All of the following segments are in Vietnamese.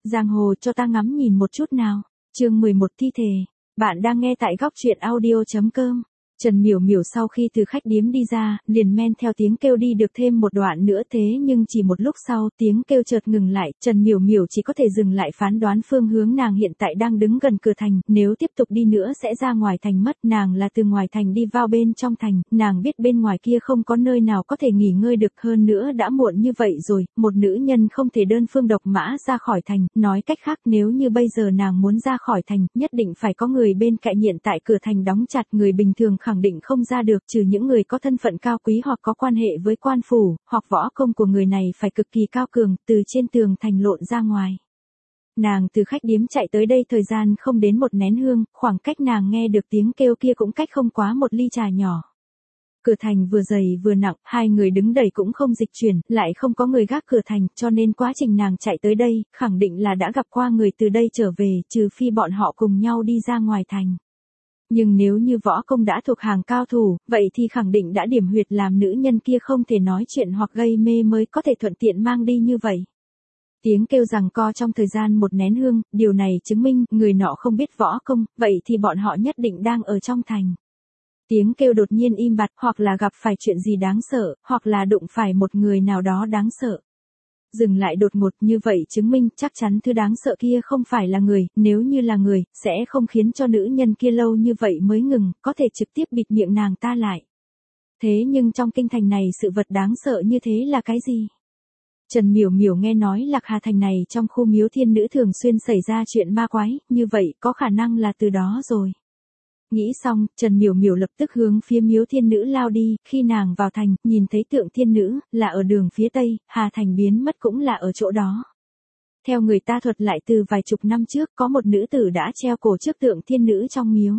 Giang hồ cho ta ngắm nhìn một chút nào. Chương 11 thi thể. Bạn đang nghe tại góc truyện audio.com. Trần Miểu Miểu sau khi từ khách điếm đi ra, liền men theo tiếng kêu đi được thêm một đoạn nữa, thế nhưng chỉ một lúc sau, tiếng kêu chợt ngừng lại, Trần Miểu Miểu chỉ có thể dừng lại phán đoán phương hướng. Nàng hiện tại đang đứng gần cửa thành, nếu tiếp tục đi nữa sẽ ra ngoài thành mất. Nàng là từ ngoài thành đi vào bên trong thành, nàng biết bên ngoài kia không có nơi nào có thể nghỉ ngơi được, hơn nữa đã muộn như vậy rồi, một nữ nhân không thể đơn phương độc mã ra khỏi thành, nói cách khác nếu như bây giờ nàng muốn ra khỏi thành, nhất định phải có người bên cạnh. Hiện tại cửa thành đóng chặt, người bình thường khẳng định không ra được, trừ những người có thân phận cao quý hoặc có quan hệ với quan phủ, hoặc võ công của người này phải cực kỳ cao cường, từ trên tường thành lộn ra ngoài. Nàng từ khách điếm chạy tới đây thời gian không đến một nén hương, khoảng cách nàng nghe được tiếng kêu kia cũng cách không quá một ly trà nhỏ. Cửa thành vừa dày vừa nặng, hai người đứng đầy cũng không dịch chuyển, lại không có người gác cửa thành, cho nên quá trình nàng chạy tới đây, khẳng định là đã gặp qua người từ đây trở về, trừ phi bọn họ cùng nhau đi ra ngoài thành. Nhưng nếu như võ công đã thuộc hàng cao thủ, vậy thì khẳng định đã điểm huyệt làm nữ nhân kia không thể nói chuyện hoặc gây mê mới có thể thuận tiện mang đi như vậy. Tiếng kêu giằng co trong thời gian một nén hương, điều này chứng minh người nọ không biết võ công, vậy thì bọn họ nhất định đang ở trong thành. Tiếng kêu đột nhiên im bặt, hoặc là gặp phải chuyện gì đáng sợ, hoặc là đụng phải một người nào đó đáng sợ. Dừng lại đột ngột như vậy chứng minh chắc chắn thứ đáng sợ kia không phải là người, nếu như là người, sẽ không khiến cho nữ nhân kia lâu như vậy mới ngừng, có thể trực tiếp bịt miệng nàng ta lại. Thế nhưng trong kinh thành này sự vật đáng sợ như thế là cái gì? Trần Miểu Miểu nghe nói Lạc Hà thành này trong khu miếu thiên nữ thường xuyên xảy ra chuyện ma quái, như vậy có khả năng là từ đó rồi. Nghĩ xong, Trần Miểu Miểu lập tức hướng phía miếu thiên nữ lao đi, khi nàng vào thành, nhìn thấy tượng thiên nữ, là ở đường phía tây, Hà thành biến mất cũng là ở chỗ đó. Theo người ta thuật lại từ vài chục năm trước, có một nữ tử đã treo cổ trước tượng thiên nữ trong miếu.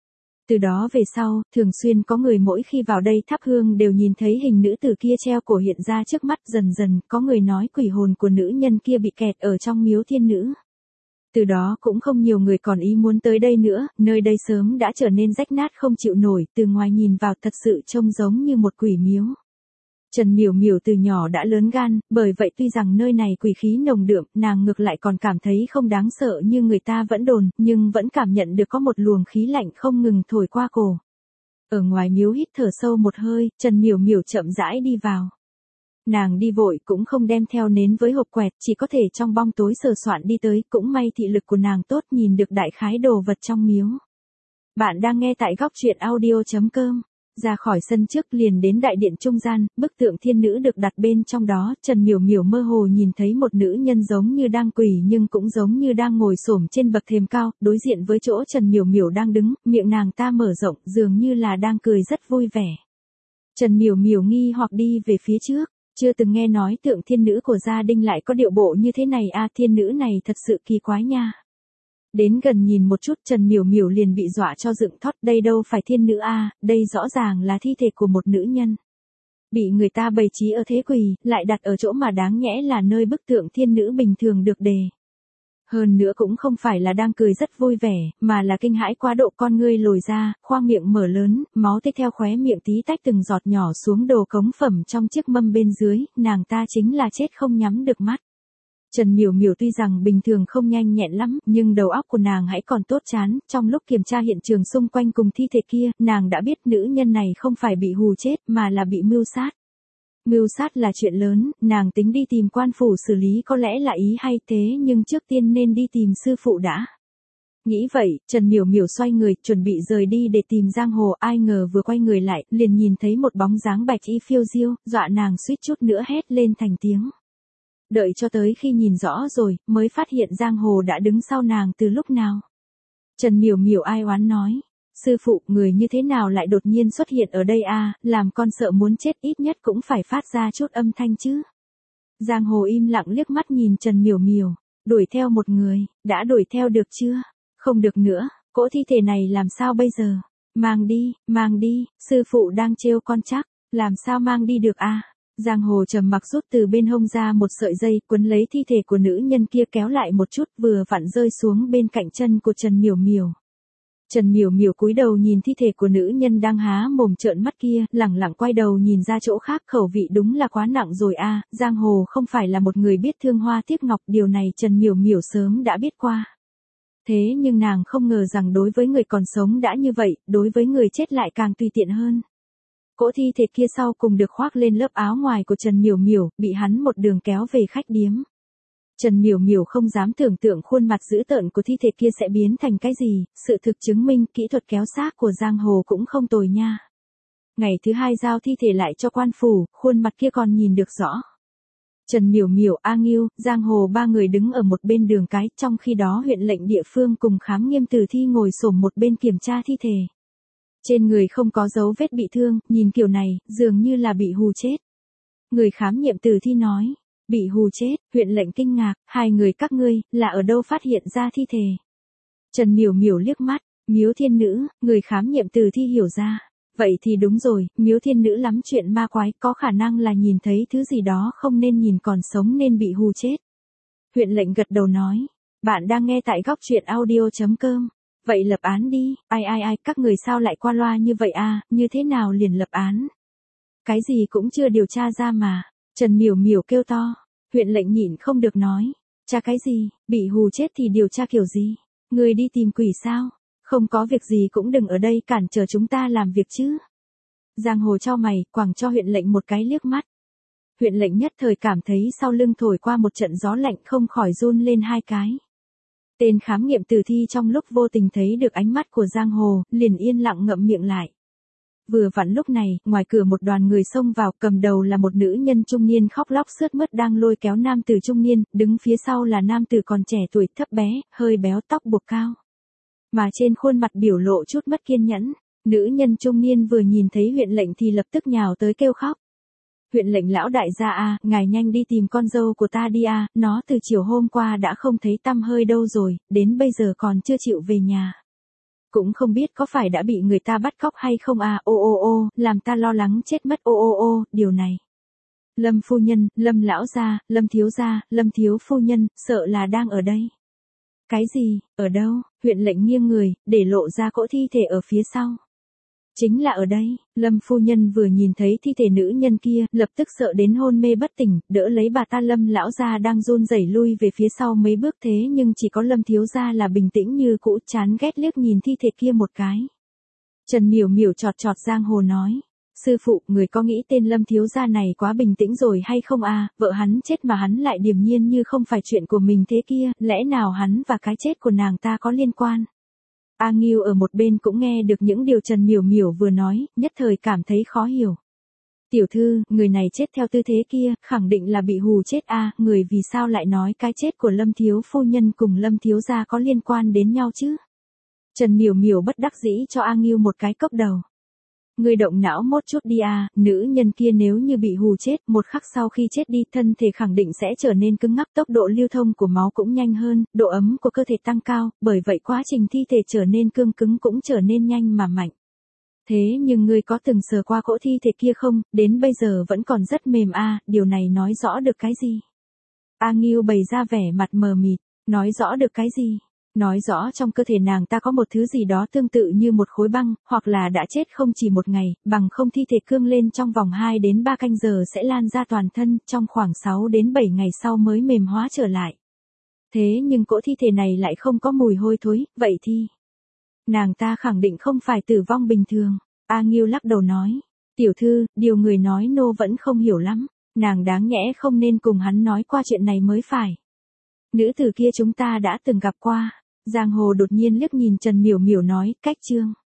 Từ đó về sau, thường xuyên có người mỗi khi vào đây thắp hương đều nhìn thấy hình nữ tử kia treo cổ hiện ra trước mắt, dần dần, có người nói quỷ hồn của nữ nhân kia bị kẹt ở trong miếu thiên nữ. Từ đó cũng không nhiều người còn ý muốn tới đây nữa, nơi đây sớm đã trở nên rách nát không chịu nổi, từ ngoài nhìn vào thật sự trông giống như một quỷ miếu. Trần Miểu Miểu từ nhỏ đã lớn gan, bởi vậy tuy rằng nơi này quỷ khí nồng đượm, nàng ngược lại còn cảm thấy không đáng sợ như người ta vẫn đồn, nhưng vẫn cảm nhận được có một luồng khí lạnh không ngừng thổi qua cổ. Ở ngoài miếu hít thở sâu một hơi, Trần Miểu Miểu chậm rãi đi vào. Nàng đi vội cũng không đem theo nến với hộp quẹt, chỉ có thể trong bóng tối sờ soạn đi tới, cũng may thị lực của nàng tốt nhìn được đại khái đồ vật trong miếu. Bạn đang nghe tại góc truyện audio.com. Ra khỏi sân trước liền đến đại điện trung gian, bức tượng thiên nữ được đặt bên trong đó, Trần Miểu Miểu mơ hồ nhìn thấy một nữ nhân giống như đang quỳ nhưng cũng giống như đang ngồi xổm trên bậc thềm cao, đối diện với chỗ Trần Miểu Miểu đang đứng, miệng nàng ta mở rộng, dường như là đang cười rất vui vẻ. Trần Miểu Miểu nghi hoặc đi về phía trước. Chưa từng nghe nói tượng thiên nữ của gia đình lại có điệu bộ như thế này a, thiên nữ này thật sự kỳ quái nha. Đến gần nhìn một chút Trần Miểu Miểu liền bị dọa cho dựng thót, đây đâu phải thiên nữ a, đây rõ ràng là thi thể của một nữ nhân. Bị người ta bày trí ở thế quỳ, lại đặt ở chỗ mà đáng nhẽ là nơi bức tượng thiên nữ bình thường được đề. Hơn nữa cũng không phải là đang cười rất vui vẻ, mà là kinh hãi quá độ, con ngươi lồi ra, khoang miệng mở lớn, máu tê theo khóe miệng tí tách từng giọt nhỏ xuống đồ cống phẩm trong chiếc mâm bên dưới, nàng ta chính là chết không nhắm được mắt. Trần Miểu Miểu tuy rằng bình thường không nhanh nhẹn lắm, nhưng đầu óc của nàng hãy còn tốt chán, trong lúc kiểm tra hiện trường xung quanh cùng thi thể kia, nàng đã biết nữ nhân này không phải bị hù chết, mà là bị mưu sát. Mưu sát là chuyện lớn, nàng tính đi tìm quan phủ xử lý có lẽ là ý hay, thế nhưng trước tiên nên đi tìm sư phụ đã. Nghĩ vậy, Trần Miểu Miểu xoay người, chuẩn bị rời đi để tìm Giang Hồ, ai ngờ vừa quay người lại, liền nhìn thấy một bóng dáng bạch y phiêu diêu, dọa nàng suýt chút nữa hét lên thành tiếng. Đợi cho tới khi nhìn rõ rồi, mới phát hiện Giang Hồ đã đứng sau nàng từ lúc nào. Trần Miểu Miểu ai oán nói. Sư phụ, người như thế nào lại đột nhiên xuất hiện ở đây a, làm con sợ muốn chết, ít nhất cũng phải phát ra chút âm thanh chứ. Giang Hồ im lặng liếc mắt nhìn Trần Miểu Miểu. Đuổi theo một người, đã đuổi theo được chưa? Không được nữa, cỗ thi thể này làm sao bây giờ? Mang đi, sư phụ đang trêu con chắc, làm sao mang đi được a? Giang Hồ trầm mặc rút từ bên hông ra một sợi dây, quấn lấy thi thể của nữ nhân kia kéo lại một chút, vừa vặn rơi xuống bên cạnh chân của Trần Miểu Miểu. Trần Miểu Miểu cúi đầu nhìn thi thể của nữ nhân đang há mồm trợn mắt kia, lẳng lặng quay đầu nhìn ra chỗ khác, khẩu vị đúng là quá nặng rồi a, Giang Hồ không phải là một người biết thương hoa tiếc ngọc, điều này Trần Miểu Miểu sớm đã biết qua. Thế nhưng nàng không ngờ rằng đối với người còn sống đã như vậy, đối với người chết lại càng tùy tiện hơn. Cỗ thi thể kia sau cùng được khoác lên lớp áo ngoài của Trần Miểu Miểu, bị hắn một đường kéo về khách điếm. Trần Miểu Miểu không dám tưởng tượng khuôn mặt dữ tợn của thi thể kia sẽ biến thành cái gì, sự thực chứng minh kỹ thuật kéo xác của Giang Hồ cũng không tồi nha. Ngày thứ hai giao thi thể lại cho quan phủ, khuôn mặt kia còn nhìn được rõ. Trần Miểu Miểu, A Ngưu, Giang Hồ ba người đứng ở một bên đường cái, trong khi đó huyện lệnh địa phương cùng khám nghiệm tử thi ngồi xổm một bên kiểm tra thi thể. Trên người không có dấu vết bị thương, nhìn kiểu này, dường như là bị hù chết. Người khám nghiệm tử thi nói. Bị hù chết, huyện lệnh kinh ngạc, hai người các ngươi, là ở đâu phát hiện ra thi thể? Trần Miểu Miểu liếc mắt, Miếu Thiên Nữ, người khám nghiệm tử thi hiểu ra. Vậy thì đúng rồi, Miếu Thiên Nữ lắm chuyện ma quái, có khả năng là nhìn thấy thứ gì đó không nên nhìn còn sống nên bị hù chết. Huyện lệnh gật đầu nói, bạn đang nghe tại góc truyện audio.com. Vậy lập án đi, ai, các người sao lại qua loa như vậy à, như thế nào liền lập án? Cái gì cũng chưa điều tra ra mà. Trần Miểu Miểu kêu to, huyện lệnh nhịn không được nói, tra cái gì, bị hù chết thì điều tra kiểu gì, người đi tìm quỷ sao, không có việc gì cũng đừng ở đây cản trở chúng ta làm việc chứ. Giang Hồ chau mày, quẳng cho huyện lệnh một cái liếc mắt. Huyện lệnh nhất thời cảm thấy sau lưng thổi qua một trận gió lạnh không khỏi run lên hai cái. Tên khám nghiệm tử thi trong lúc vô tình thấy được ánh mắt của Giang Hồ, liền yên lặng ngậm miệng lại. Vừa vặn lúc này, ngoài cửa một đoàn người xông vào, cầm đầu là một nữ nhân trung niên khóc lóc sướt mướt đang lôi kéo nam tử trung niên, đứng phía sau là nam tử còn trẻ tuổi thấp bé, hơi béo tóc buộc cao. Mà trên khuôn mặt biểu lộ chút mất kiên nhẫn, nữ nhân trung niên vừa nhìn thấy huyện lệnh thì lập tức nhào tới kêu khóc. Huyện lệnh lão đại gia a, ngài nhanh đi tìm con dâu của ta đi a, nó từ chiều hôm qua đã không thấy tăm hơi đâu rồi, đến bây giờ còn chưa chịu về nhà. Cũng không biết có phải đã bị người ta bắt cóc hay không à, ô, làm ta lo lắng chết mất, ô, điều này. Lâm phu nhân, Lâm lão gia, Lâm thiếu gia, Lâm thiếu phu nhân, sợ là đang ở đây. Cái gì, ở đâu? Huyện lệnh nghiêng người, để lộ ra cỗ thi thể ở phía sau. Chính là ở đây, Lâm phu nhân vừa nhìn thấy thi thể nữ nhân kia, lập tức sợ đến hôn mê bất tỉnh, đỡ lấy bà ta. Lâm lão gia đang run rẩy lui về phía sau mấy bước, thế nhưng chỉ có Lâm thiếu gia là bình tĩnh như cũ, chán ghét liếc nhìn thi thể kia một cái. Trần Miểu Miểu chọt Giang Hồ nói, sư phụ, người có nghĩ tên Lâm thiếu gia này quá bình tĩnh rồi hay không à, vợ hắn chết mà hắn lại điềm nhiên như không phải chuyện của mình thế kia, lẽ nào hắn và cái chết của nàng ta có liên quan? A Ngưu ở một bên cũng nghe được những điều Trần Miểu Miểu vừa nói, nhất thời cảm thấy khó hiểu. Tiểu thư, người này chết theo tư thế kia, khẳng định là bị hù chết a, người vì sao lại nói cái chết của Lâm thiếu phu nhân cùng Lâm thiếu gia có liên quan đến nhau chứ? Trần Miểu Miểu bất đắc dĩ cho A Ngưu một cái cốc đầu. Người động não một chút đi a, nữ nhân kia nếu như bị hù chết, một khắc sau khi chết đi, thân thể khẳng định sẽ trở nên cứng ngắc, tốc độ lưu thông của máu cũng nhanh hơn, độ ấm của cơ thể tăng cao, bởi vậy quá trình thi thể trở nên cương cứng cũng trở nên nhanh mà mạnh. Thế nhưng ngươi có từng sờ qua cỗ thi thể kia không, đến bây giờ vẫn còn rất mềm a, điều này nói rõ được cái gì? A Ngưu bày ra vẻ mặt mờ mịt, nói rõ được cái gì? Nói rõ trong cơ thể nàng ta có một thứ gì đó tương tự như một khối băng, hoặc là đã chết không chỉ một ngày, bằng không thi thể cương lên trong vòng 2 đến 3 canh giờ sẽ lan ra toàn thân, trong khoảng 6 đến 7 ngày sau mới mềm hóa trở lại. Thế nhưng cỗ thi thể này lại không có mùi hôi thối, vậy thì nàng ta khẳng định không phải tử vong bình thường. A Ngưu lắc đầu nói, tiểu thư, điều người nói nô vẫn không hiểu lắm, nàng đáng nhẽ không nên cùng hắn nói qua chuyện này mới phải. Nữ tử kia chúng ta đã từng gặp qua. Giang Hồ đột nhiên liếc nhìn Trần Miểu Miểu nói, cách chương.